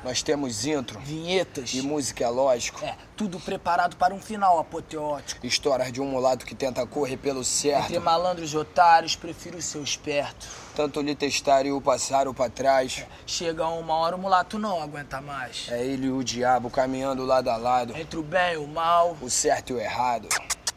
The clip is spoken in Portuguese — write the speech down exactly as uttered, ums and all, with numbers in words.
Nós temos intro, vinhetas e música, é lógico. É, tudo preparado para um final apoteótico. Histórias de um mulato que tenta correr pelo certo. Entre malandros e otários, prefiro ser esperto. Tanto lhe testar e o passaram pra trás. É, chega uma hora o mulato não aguenta mais. É ele e o diabo caminhando lado a lado. Entre o bem e o mal, o certo e o errado.